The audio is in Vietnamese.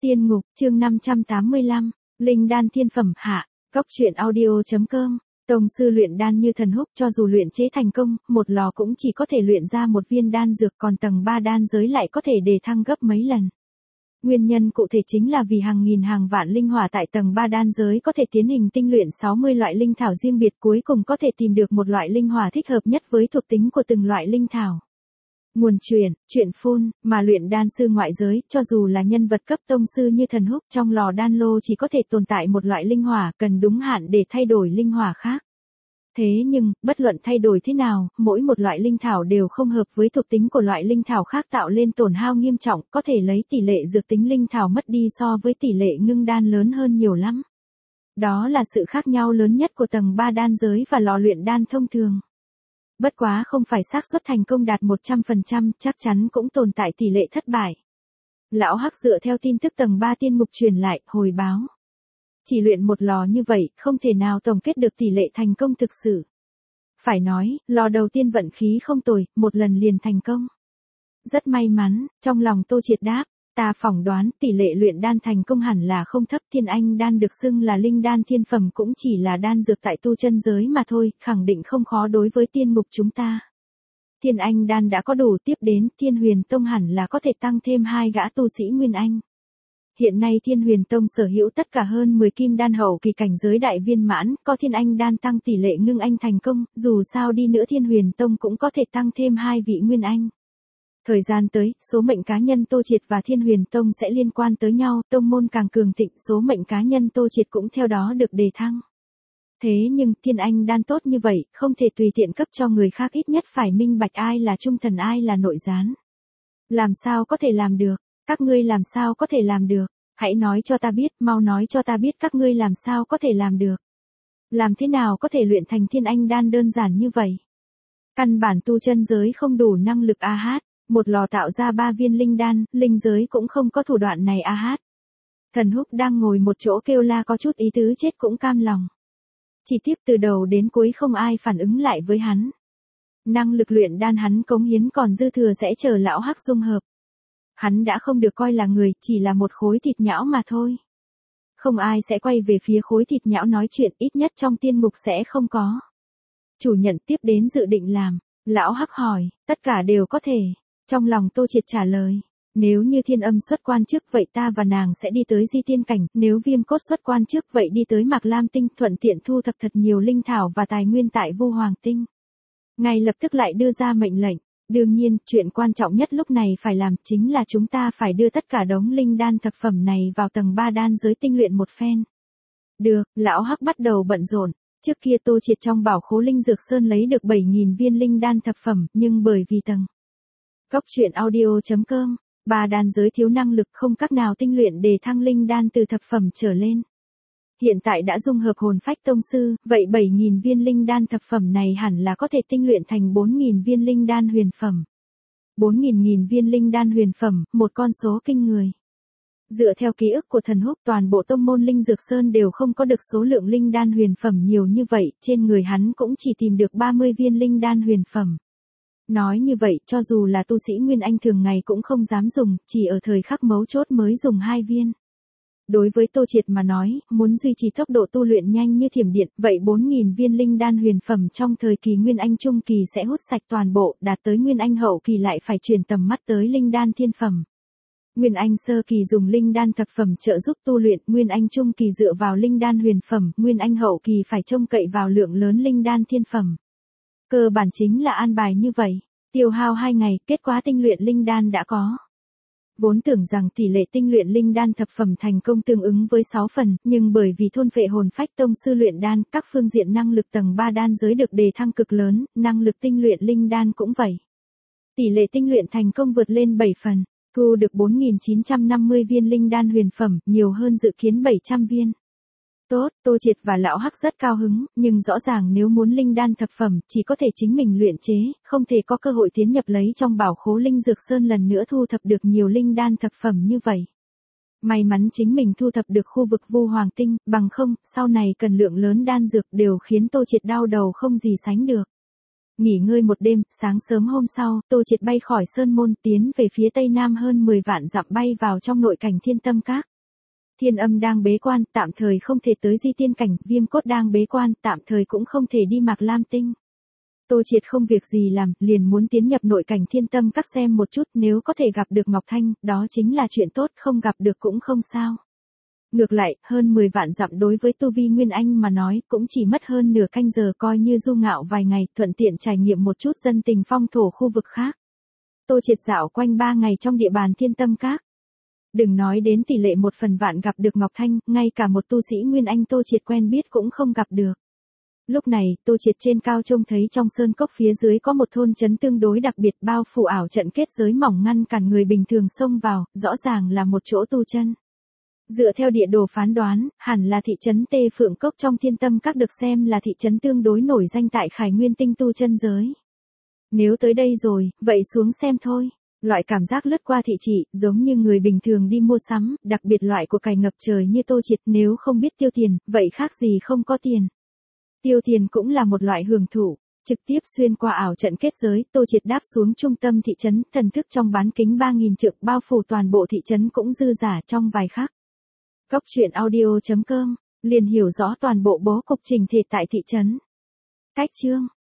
Tiên ngục, chương 585, Linh đan thiên phẩm hạ, Cóc truyện audio.com. Tông sư luyện đan như thần húc, cho dù luyện chế thành công, một lò cũng chỉ có thể luyện ra một viên đan dược, còn tầng 3 đan giới lại có thể đề thăng gấp mấy lần. Nguyên nhân cụ thể chính là vì hàng nghìn hàng vạn linh hỏa tại tầng 3 đan giới có thể tiến hành tinh luyện 60 loại linh thảo riêng biệt, cuối cùng có thể tìm được một loại linh hỏa thích hợp nhất với thuộc tính của từng loại linh thảo. Nguồn truyện phun, mà luyện đan sư ngoại giới, cho dù là nhân vật cấp tông sư như thần húc, trong lò đan lô chỉ có thể tồn tại một loại linh hỏa, cần đúng hạn để thay đổi linh hỏa khác. Thế nhưng, bất luận thay đổi thế nào, mỗi một loại linh thảo đều không hợp với thuộc tính của loại linh thảo khác, tạo lên tổn hao nghiêm trọng, có thể lấy tỷ lệ dược tính linh thảo mất đi so với tỷ lệ ngưng đan lớn hơn nhiều lắm. Đó là sự khác nhau lớn nhất của tầng 3 đan giới và lò luyện đan thông thường. Bất quá không phải xác suất thành công đạt 100%, chắc chắn cũng tồn tại tỷ lệ thất bại. Lão Hắc dựa theo tin tức tầng 3 tiên mục truyền lại, hồi báo. Chỉ luyện một lò như vậy, không thể nào tổng kết được tỷ lệ thành công thực sự. Phải nói, lò đầu tiên vận khí không tồi, một lần liền thành công. Rất may mắn, trong lòng Tô Triệt đáp, ta phỏng đoán tỷ lệ luyện đan thành công hẳn là không thấp. Thiên anh đan được xưng là linh đan thiên phẩm cũng chỉ là đan dược tại tu chân giới mà thôi, khẳng định không khó đối với tiên mục chúng ta. Thiên anh đan đã có đủ, tiếp đến Thiên Huyền Tông hẳn là có thể tăng thêm 2 gã tu sĩ Nguyên Anh. Hiện nay Thiên Huyền Tông sở hữu tất cả hơn 10 kim đan hậu kỳ cảnh giới đại viên mãn, có thiên anh đan tăng tỷ lệ ngưng anh thành công, dù sao đi nữa Thiên Huyền Tông cũng có thể tăng thêm 2 vị Nguyên Anh. Thời gian tới, số mệnh cá nhân Tô Triệt và Thiên Huyền Tông sẽ liên quan tới nhau, tông môn càng cường thịnh, số mệnh cá nhân Tô Triệt cũng theo đó được đề thăng. Thế nhưng, thiên anh đan tốt như vậy, không thể tùy tiện cấp cho người khác, ít nhất phải minh bạch ai là trung thần ai là nội gián. Làm sao có thể làm được? Các ngươi làm sao có thể làm được? Hãy nói cho ta biết, mau nói cho ta biết các ngươi làm sao có thể làm được. Làm thế nào có thể luyện thành thiên anh đan đơn giản như vậy? Căn bản tu chân giới không đủ năng lực một lò tạo ra 3 viên linh đan, linh giới cũng không có thủ đoạn này Thần húc đang ngồi một chỗ kêu la có chút ý tứ chết cũng cam lòng. Chỉ tiếc từ đầu đến cuối không ai phản ứng lại với hắn. Năng lực luyện đan hắn cống hiến còn dư thừa sẽ chờ lão Hắc dung hợp. Hắn đã không được coi là người, chỉ là một khối thịt nhão mà thôi. Không ai sẽ quay về phía khối thịt nhão nói chuyện, ít nhất trong tiên mục sẽ không có. Chủ nhận tiếp đến dự định làm. Lão Hắc hỏi, tất cả đều có thể. Trong lòng Tô Triệt trả lời, nếu như Thiên Âm xuất quan trước vậy ta và nàng sẽ đi tới Di Tiên Cảnh, nếu Viêm Cốt xuất quan trước vậy đi tới Mạc Lam Tinh, thuận tiện thu thập thật nhiều linh thảo và tài nguyên tại Vu Hoàng Tinh. Ngay lập tức lại đưa ra mệnh lệnh, đương nhiên, chuyện quan trọng nhất lúc này phải làm chính là chúng ta phải đưa tất cả đống linh đan thập phẩm này vào tầng 3 đan giới tinh luyện một phen. Được, lão Hắc bắt đầu bận rộn. Trước kia Tô Triệt trong bảo khố linh dược sơn lấy được 7.000 viên linh đan thập phẩm, nhưng bởi vì tầng Cóc truyện audio.com, 3 đan giới thiếu năng lực không cách nào tinh luyện để thăng linh đan từ thập phẩm trở lên. Hiện tại đã dung hợp hồn phách tông sư, vậy 7.000 viên linh đan thập phẩm này hẳn là có thể tinh luyện thành 4.000 viên linh đan huyền phẩm. 4.000 viên linh đan huyền phẩm, một con số kinh người. Dựa theo ký ức của thần húc, toàn bộ tông môn linh dược sơn đều không có được số lượng linh đan huyền phẩm nhiều như vậy, trên người hắn cũng chỉ tìm được 30 viên linh đan huyền phẩm. Nói như vậy, cho dù là tu sĩ Nguyên Anh thường ngày cũng không dám dùng, chỉ ở thời khắc mấu chốt mới dùng 2 viên. Đối với Tô Triệt mà nói, muốn duy trì tốc độ tu luyện nhanh như thiểm điện, vậy 4.000 viên linh đan huyền phẩm trong thời kỳ Nguyên Anh trung kỳ sẽ hút sạch toàn bộ, đạt tới Nguyên Anh hậu kỳ lại phải chuyển tầm mắt tới linh đan thiên phẩm. Nguyên Anh sơ kỳ dùng linh đan thập phẩm trợ giúp tu luyện, Nguyên Anh trung kỳ dựa vào linh đan huyền phẩm, Nguyên Anh hậu kỳ phải trông cậy vào lượng lớn linh đan thiên phẩm. Cơ bản chính là an bài như vậy, tiêu hao 2 ngày, kết quả tinh luyện linh đan đã có. Vốn tưởng rằng tỷ lệ tinh luyện linh đan thập phẩm thành công tương ứng với 6 phần, nhưng bởi vì thôn phệ hồn phách tông sư luyện đan, các phương diện năng lực tầng 3 đan giới được đề thăng cực lớn, năng lực tinh luyện linh đan cũng vậy. Tỷ lệ tinh luyện thành công vượt lên 7 phần, thu được 4.950 viên linh đan huyền phẩm, nhiều hơn dự kiến 700 viên. Tốt, Tô Triệt và lão Hắc rất cao hứng, nhưng rõ ràng nếu muốn linh đan thập phẩm, chỉ có thể chính mình luyện chế, không thể có cơ hội tiến nhập lấy trong bảo khố linh dược sơn lần nữa thu thập được nhiều linh đan thập phẩm như vậy. May mắn chính mình thu thập được khu vực Vu Hoàng Tinh, bằng không, sau này cần lượng lớn đan dược đều khiến Tô Triệt đau đầu không gì sánh được. Nghỉ ngơi một đêm, sáng sớm hôm sau, Tô Triệt bay khỏi sơn môn tiến về phía tây nam hơn 10 vạn dặm bay vào trong nội cảnh Thiên Tâm Các. Thiên Âm đang bế quan, tạm thời không thể tới Di Tiên cảnh, Viêm Cốt đang bế quan, tạm thời cũng không thể đi Mạc Lam Tinh. Tô Triệt không việc gì làm, liền muốn tiến nhập nội cảnh Thiên Tâm Các xem một chút, nếu có thể gặp được Ngọc Thanh, đó chính là chuyện tốt, không gặp được cũng không sao. Ngược lại, hơn 10 vạn dặm đối với tu vi Nguyên Anh mà nói, cũng chỉ mất hơn nửa canh giờ, coi như du ngạo vài ngày, thuận tiện trải nghiệm một chút dân tình phong thổ khu vực khác. Tô Triệt dạo quanh 3 ngày trong địa bàn Thiên Tâm Các. Đừng nói đến tỷ lệ 1/1000 gặp được Ngọc Thanh, ngay cả một tu sĩ Nguyên Anh Tô Triệt quen biết cũng không gặp được. Lúc này, Tô Triệt trên cao trông thấy trong sơn cốc phía dưới có một thôn trấn tương đối đặc biệt, bao phủ ảo trận kết giới mỏng ngăn cản người bình thường xông vào, rõ ràng là một chỗ tu chân. Dựa theo địa đồ phán đoán, hẳn là thị trấn Tê Phượng Cốc trong Thiên Tâm Các, được xem là thị trấn tương đối nổi danh tại Khải Nguyên Tinh tu chân giới. Nếu tới đây rồi, vậy xuống xem thôi. Loại cảm giác lướt qua thị trị, giống như người bình thường đi mua sắm, đặc biệt loại của cải ngập trời như Tô Triệt, nếu không biết tiêu tiền, vậy khác gì không có tiền. Tiêu tiền cũng là một loại hưởng thụ. Trực tiếp xuyên qua ảo trận kết giới, Tô Triệt đáp xuống trung tâm thị trấn, thần thức trong bán kính 3000 trượng bao phủ toàn bộ thị trấn cũng dư dả trong vài khắc. Cốc truyện audio.com, liền hiểu rõ toàn bộ bố cục trình thể tại thị trấn. Cách chương